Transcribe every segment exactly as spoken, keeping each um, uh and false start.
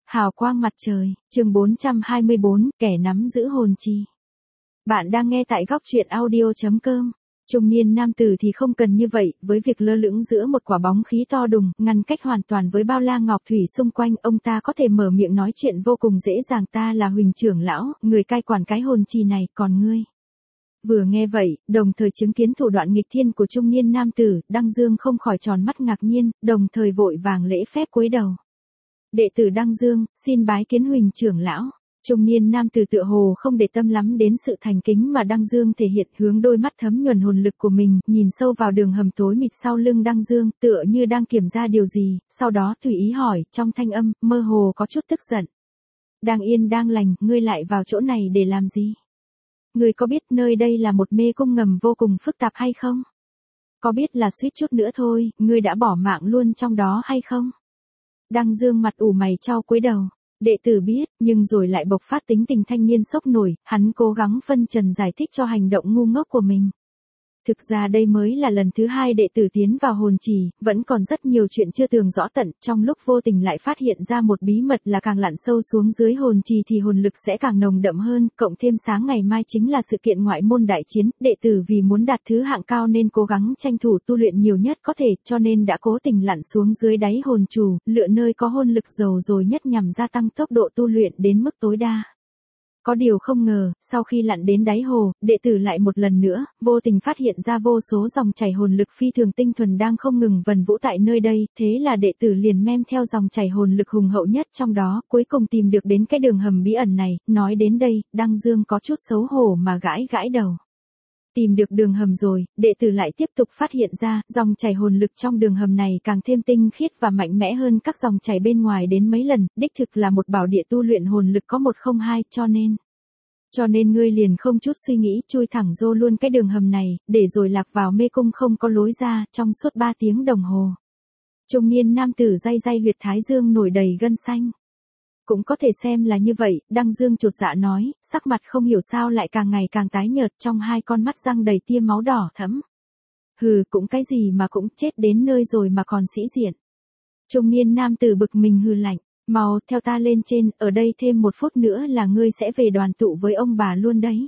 Hào quang mặt trời, chương bốn trăm hai mươi bốn, kẻ nắm giữ hồn trì. Bạn đang nghe tại góc truyện audio chấm com. Trung niên nam tử thì không cần như vậy, với việc lơ lửng giữa một quả bóng khí to đùng, ngăn cách hoàn toàn với bao la ngọc thủy xung quanh, ông ta có thể mở miệng nói chuyện vô cùng dễ dàng. Ta là Huỳnh trưởng lão, người cai quản cái hồn trì này, còn ngươi? Vừa nghe vậy, đồng thời chứng kiến thủ đoạn nghịch thiên của trung niên nam tử, Đăng Dương không khỏi tròn mắt ngạc nhiên, đồng thời vội vàng lễ phép cúi đầu. Đệ tử Đăng Dương, xin bái kiến Huỳnh trưởng lão. Trung niên nam tử tựa hồ không để tâm lắm đến sự thành kính mà Đăng Dương thể hiện, hướng đôi mắt thấm nhuần hồn lực của mình, nhìn sâu vào đường hầm tối mịt sau lưng Đăng Dương, tựa như đang kiểm ra điều gì, sau đó tùy ý hỏi, trong thanh âm, mơ hồ có chút tức giận. Đang yên đang lành, ngươi lại vào chỗ này để làm gì? Ngươi có biết nơi đây là một mê cung ngầm vô cùng phức tạp hay không? Có biết là suýt chút nữa thôi, ngươi đã bỏ mạng luôn trong đó hay không? Đăng Dương mặt ủ mày chau cúi đầu. Đệ tử biết, nhưng rồi lại bộc phát tính tình thanh niên sốc nổi, hắn cố gắng phân trần giải thích cho hành động ngu ngốc của mình. Thực ra đây mới là lần thứ hai đệ tử tiến vào hồn trì, vẫn còn rất nhiều chuyện chưa tường rõ tận, trong lúc vô tình lại phát hiện ra một bí mật là càng lặn sâu xuống dưới hồn trì thì hồn lực sẽ càng nồng đậm hơn, cộng thêm sáng ngày mai chính là sự kiện ngoại môn đại chiến, đệ tử vì muốn đạt thứ hạng cao nên cố gắng tranh thủ tu luyện nhiều nhất có thể, cho nên đã cố tình lặn xuống dưới đáy hồn trù, lựa nơi có hồn lực dồi dồi nhất nhằm gia tăng tốc độ tu luyện đến mức tối đa. Có điều không ngờ, sau khi lặn đến đáy hồ, đệ tử lại một lần nữa, vô tình phát hiện ra vô số dòng chảy hồn lực phi thường tinh thuần đang không ngừng vần vũ tại nơi đây, thế là đệ tử liền mem theo dòng chảy hồn lực hùng hậu nhất trong đó, cuối cùng tìm được đến cái đường hầm bí ẩn này, nói đến đây, Đăng Dương có chút xấu hổ mà gãi gãi đầu. Tìm được đường hầm rồi, đệ tử lại tiếp tục phát hiện ra, dòng chảy hồn lực trong đường hầm này càng thêm tinh khiết và mạnh mẽ hơn các dòng chảy bên ngoài đến mấy lần, đích thực là một bảo địa tu luyện hồn lực có một không hai, cho nên. Cho nên ngươi liền không chút suy nghĩ, chui thẳng vô luôn cái đường hầm này, để rồi lạc vào mê cung không có lối ra, trong suốt ba tiếng đồng hồ. Trung niên nam tử day day huyệt thái dương nổi đầy gân xanh. Cũng có thể xem là như vậy, Đăng Dương chột dạ nói, sắc mặt không hiểu sao lại càng ngày càng tái nhợt, trong hai con mắt răng đầy tia máu đỏ thẫm. Hừ, cũng cái gì mà cũng chết đến nơi rồi mà còn sĩ diện. Trung niên nam tử bực mình hừ lạnh, mau theo ta lên trên, ở đây thêm một phút nữa là ngươi sẽ về đoàn tụ với ông bà luôn đấy.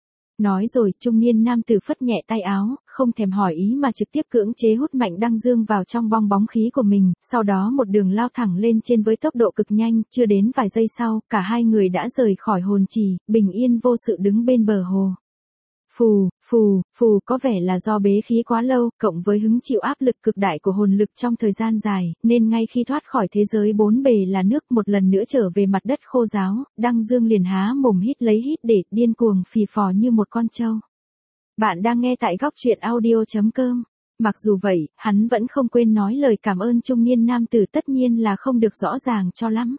Nói rồi, trung niên nam tử phất nhẹ tay áo, không thèm hỏi ý mà trực tiếp cưỡng chế hút mạnh Đăng Dương vào trong bong bóng khí của mình, sau đó một đường lao thẳng lên trên với tốc độ cực nhanh, chưa đến vài giây sau, cả hai người đã rời khỏi hồn trì, bình yên vô sự đứng bên bờ hồ. Phù, phù, phù, có vẻ là do bế khí quá lâu, cộng với hứng chịu áp lực cực đại của hồn lực trong thời gian dài, nên ngay khi thoát khỏi thế giới bốn bề là nước một lần nữa trở về mặt đất khô ráo, Đăng Dương liền há mồm hít lấy hít để điên cuồng phì phò như một con trâu. Bạn đang nghe tại góc truyện audio chấm com. Mặc dù vậy, hắn vẫn không quên nói lời cảm ơn trung niên nam tử, tất nhiên là không được rõ ràng cho lắm.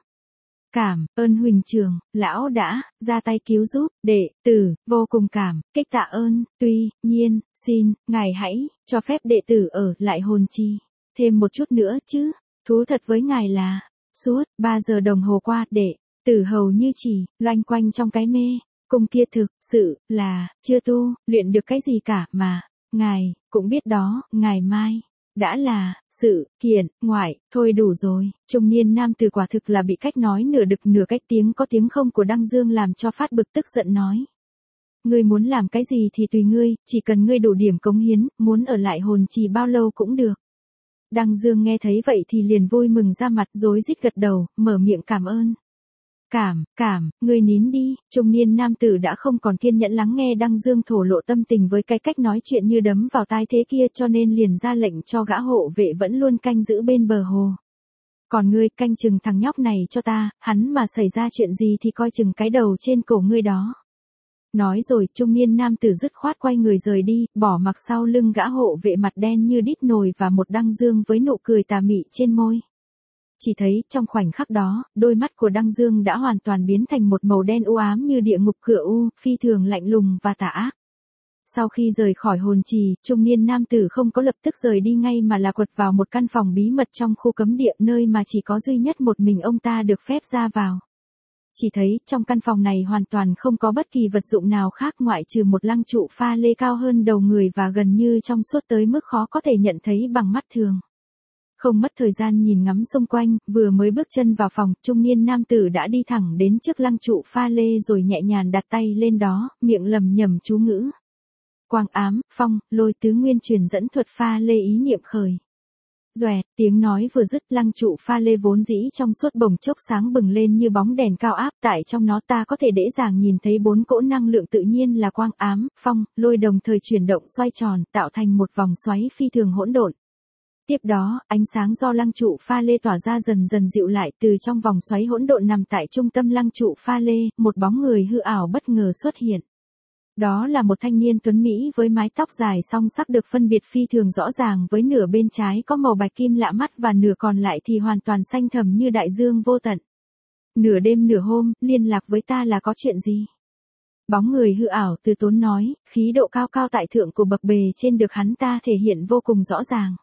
Cảm ơn Huỳnh trưởng, lão đã ra tay cứu giúp, đệ tử vô cùng cảm kích tạ ơn, tuy nhiên, xin ngài hãy cho phép đệ tử ở lại hồn trì thêm một chút nữa chứ. Thú thật với ngài là, suốt ba giờ đồng hồ qua, đệ tử hầu như chỉ loanh quanh trong cái mê cung kia, thực sự là chưa tu luyện được cái gì cả, mà ngài cũng biết đó, ngày mai đã là sự kiện ngoại, thôi đủ rồi. Trung niên nam tử quả thực là bị cách nói nửa đực nửa cách tiếng có tiếng không của Đăng Dương làm cho phát bực, tức giận nói. Ngươi muốn làm cái gì thì tùy ngươi, chỉ cần ngươi đủ điểm cống hiến, muốn ở lại hồn trì bao lâu cũng được. Đăng Dương nghe thấy vậy thì liền vui mừng ra mặt, rối rít gật đầu, mở miệng cảm ơn. Cảm, cảm, ngươi nín đi. Trung niên nam tử đã không còn kiên nhẫn lắng nghe Đăng Dương thổ lộ tâm tình với cái cách nói chuyện như đấm vào tai thế kia, cho nên liền ra lệnh cho gã hộ vệ vẫn luôn canh giữ bên bờ hồ. Còn ngươi canh chừng thằng nhóc này cho ta, hắn mà xảy ra chuyện gì thì coi chừng cái đầu trên cổ ngươi đó. Nói rồi, trung niên nam tử dứt khoát quay người rời đi, bỏ mặc sau lưng gã hộ vệ mặt đen như đít nồi và một Đăng Dương với nụ cười tà mị trên môi. Chỉ thấy, trong khoảnh khắc đó, đôi mắt của Đăng Dương đã hoàn toàn biến thành một màu đen u ám như địa ngục cửa u, phi thường lạnh lùng và tà ác. Sau khi rời khỏi hồn trì, trung niên nam tử không có lập tức rời đi ngay mà là quật vào một căn phòng bí mật trong khu cấm địa, nơi mà chỉ có duy nhất một mình ông ta được phép ra vào. Chỉ thấy, trong căn phòng này hoàn toàn không có bất kỳ vật dụng nào khác ngoại trừ một lăng trụ pha lê cao hơn đầu người và gần như trong suốt tới mức khó có thể nhận thấy bằng mắt thường. Không mất thời gian nhìn ngắm xung quanh, vừa mới bước chân vào phòng, trung niên nam tử đã đi thẳng đến trước lăng trụ pha lê rồi nhẹ nhàng đặt tay lên đó, miệng lầm nhầm chú ngữ. Quang ám, phong, lôi tứ nguyên truyền dẫn thuật pha lê ý niệm khởi. Doẹt, tiếng nói vừa dứt, lăng trụ pha lê vốn dĩ trong suốt bồng chốc sáng bừng lên như bóng đèn cao áp, tại trong nó ta có thể dễ dàng nhìn thấy bốn cỗ năng lượng tự nhiên là quang ám, phong, lôi đồng thời chuyển động xoay tròn, tạo thành một vòng xoáy phi thường hỗn độn. Tiếp đó, ánh sáng do lăng trụ pha lê tỏa ra dần dần dịu lại, từ trong vòng xoáy hỗn độn nằm tại trung tâm lăng trụ pha lê, một bóng người hư ảo bất ngờ xuất hiện. Đó là một thanh niên tuấn Mỹ với mái tóc dài song sắc được phân biệt phi thường rõ ràng, với nửa bên trái có màu bạch kim lạ mắt và nửa còn lại thì hoàn toàn xanh thẳm như đại dương vô tận. Nửa đêm nửa hôm, liên lạc với ta là có chuyện gì? Bóng người hư ảo từ tốn nói, khí độ cao cao tại thượng của bậc bề trên được hắn ta thể hiện vô cùng rõ ràng.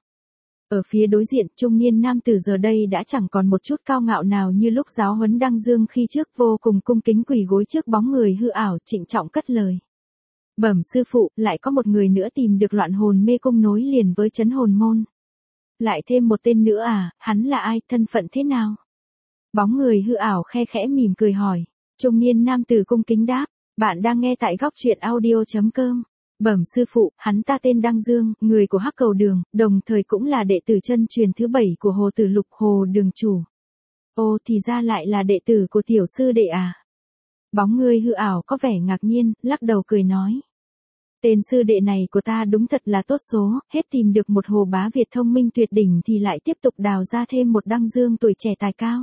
Ở phía đối diện, trung niên nam tử giờ đây đã chẳng còn một chút cao ngạo nào như lúc giáo huấn Đăng Dương khi trước, vô cùng cung kính quỳ gối trước bóng người hư ảo, trịnh trọng cất lời. Bẩm sư phụ, lại có một người nữa tìm được loạn hồn mê cung nối liền với trấn hồn môn. Lại thêm một tên nữa à, hắn là ai, thân phận thế nào? Bóng người hư ảo khe khẽ mỉm cười hỏi. Trung niên nam tử cung kính đáp, bạn đang nghe tại góc truyện audio chấm com. Bẩm sư phụ, hắn ta tên Đăng Dương, người của Hắc Cầu Đường, đồng thời cũng là đệ tử chân truyền thứ bảy của Hồ Tử Lục, Hồ Đường chủ. Ô, thì ra lại là đệ tử của tiểu sư đệ à? Bóng người hư ảo có vẻ ngạc nhiên, lắc đầu cười nói. Tên sư đệ này của ta đúng thật là tốt số, hết tìm được một Hồ Bá Việt thông minh tuyệt đỉnh thì lại tiếp tục đào ra thêm một Đăng Dương tuổi trẻ tài cao.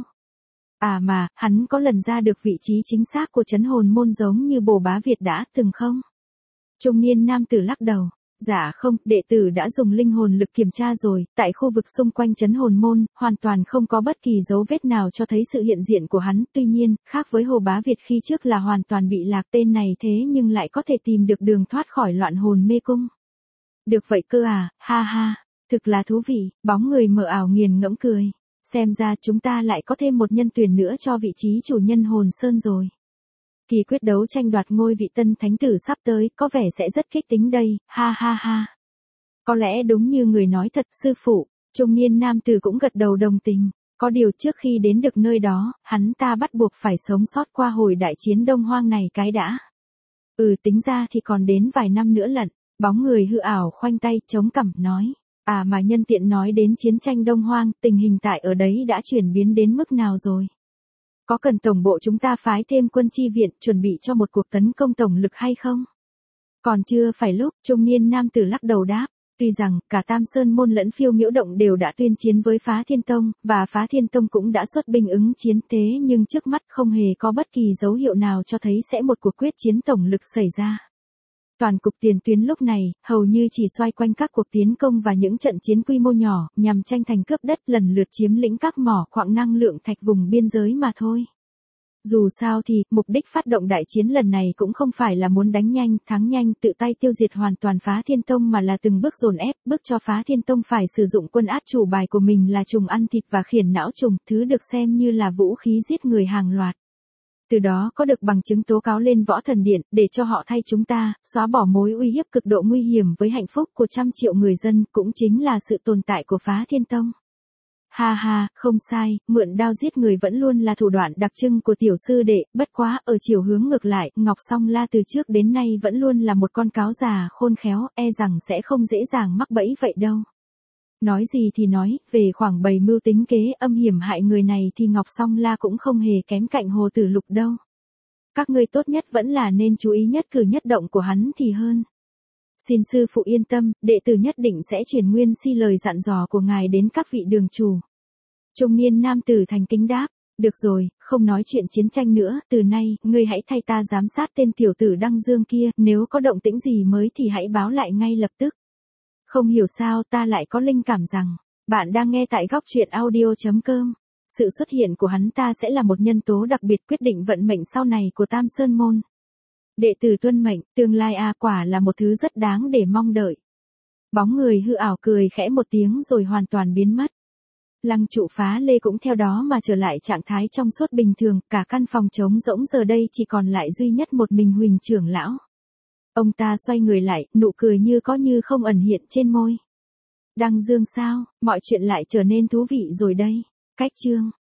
À mà, hắn có lần ra được vị trí chính xác của trấn hồn môn giống như Bồ Bá Việt đã từng không? Trung niên nam tử lắc đầu. Dạ không, đệ tử đã dùng linh hồn lực kiểm tra rồi, tại khu vực xung quanh trấn hồn môn, hoàn toàn không có bất kỳ dấu vết nào cho thấy sự hiện diện của hắn, tuy nhiên, khác với Hồ Bá Việt khi trước là hoàn toàn bị lạc, tên này thế nhưng lại có thể tìm được đường thoát khỏi loạn hồn mê cung. Được vậy cơ à, ha ha, thực là thú vị, bóng người mờ ảo nghiền ngẫm cười. Xem ra chúng ta lại có thêm một nhân tuyển nữa cho vị trí chủ nhân hồn sơn rồi. Kỳ quyết đấu tranh đoạt ngôi vị tân thánh tử sắp tới, có vẻ sẽ rất kích tính đây, ha ha ha. Có lẽ đúng như người nói thật, sư phụ, trung niên nam tử cũng gật đầu đồng tình. Có điều trước khi đến được nơi đó, hắn ta bắt buộc phải sống sót qua hồi đại chiến Đông Hoang này cái đã. Ừ, tính ra thì còn đến vài năm nữa lận, bóng người hư ảo khoanh tay, chống cằm, nói. À mà nhân tiện nói đến chiến tranh Đông Hoang, tình hình tại ở đấy đã chuyển biến đến mức nào rồi? Có cần tổng bộ chúng ta phái thêm quân chi viện chuẩn bị cho một cuộc tấn công tổng lực hay không? Còn chưa phải lúc, trung niên nam tử lắc đầu đáp. Tuy rằng, cả Tam Sơn Môn lẫn Phiêu Miễu Động đều đã tuyên chiến với Phá Thiên Tông, và Phá Thiên Tông cũng đã xuất binh ứng chiến, thế nhưng trước mắt không hề có bất kỳ dấu hiệu nào cho thấy sẽ một cuộc quyết chiến tổng lực xảy ra. Toàn cục tiền tuyến lúc này, hầu như chỉ xoay quanh các cuộc tiến công và những trận chiến quy mô nhỏ, nhằm tranh thành cướp đất lần lượt chiếm lĩnh các mỏ khoáng năng lượng thạch vùng biên giới mà thôi. Dù sao thì, mục đích phát động đại chiến lần này cũng không phải là muốn đánh nhanh, thắng nhanh, tự tay tiêu diệt hoàn toàn Phá Thiên Tông mà là từng bước dồn ép, bước cho Phá Thiên Tông phải sử dụng quân át chủ bài của mình là trùng ăn thịt và khiển não trùng, thứ được xem như là vũ khí giết người hàng loạt. Từ đó có được bằng chứng tố cáo lên Võ Thần Điện, để cho họ thay chúng ta, xóa bỏ mối uy hiếp cực độ nguy hiểm với hạnh phúc của trăm triệu người dân, cũng chính là sự tồn tại của Phá Thiên Tông. Ha ha, không sai, mượn đao giết người vẫn luôn là thủ đoạn đặc trưng của tiểu sư đệ, bất quá, ở chiều hướng ngược lại, Ngọc Song La từ trước đến nay vẫn luôn là một con cáo già khôn khéo, e rằng sẽ không dễ dàng mắc bẫy vậy đâu. Nói gì thì nói, về khoảng bày mưu tính kế âm hiểm hại người này thì Ngọc Song La cũng không hề kém cạnh Hồ Tử Lục đâu. Các ngươi tốt nhất vẫn là nên chú ý nhất cử nhất động của hắn thì hơn. Xin sư phụ yên tâm, đệ tử nhất định sẽ truyền nguyên si lời dặn dò của ngài đến các vị đường chủ. Trung niên nam tử thành kính đáp, được rồi, không nói chuyện chiến tranh nữa, từ nay, ngươi hãy thay ta giám sát tên tiểu tử Đăng Dương kia, nếu có động tĩnh gì mới thì hãy báo lại ngay lập tức. Không hiểu sao ta lại có linh cảm rằng, bạn đang nghe tại góc truyện audio chấm com. Sự xuất hiện của hắn ta sẽ là một nhân tố đặc biệt quyết định vận mệnh sau này của Tam Sơn Môn. Đệ tử tuân mệnh, tương lai a quả là một thứ rất đáng để mong đợi. Bóng người hư ảo cười khẽ một tiếng rồi hoàn toàn biến mất. Lăng trụ phá lê cũng theo đó mà trở lại trạng thái trong suốt bình thường, cả căn phòng trống rỗng giờ đây chỉ còn lại duy nhất một mình Huỳnh trưởng lão. Ông ta xoay người lại, nụ cười như có như không ẩn hiện trên môi. Đăng Dương sao, mọi chuyện lại trở nên thú vị rồi đây. Cách chương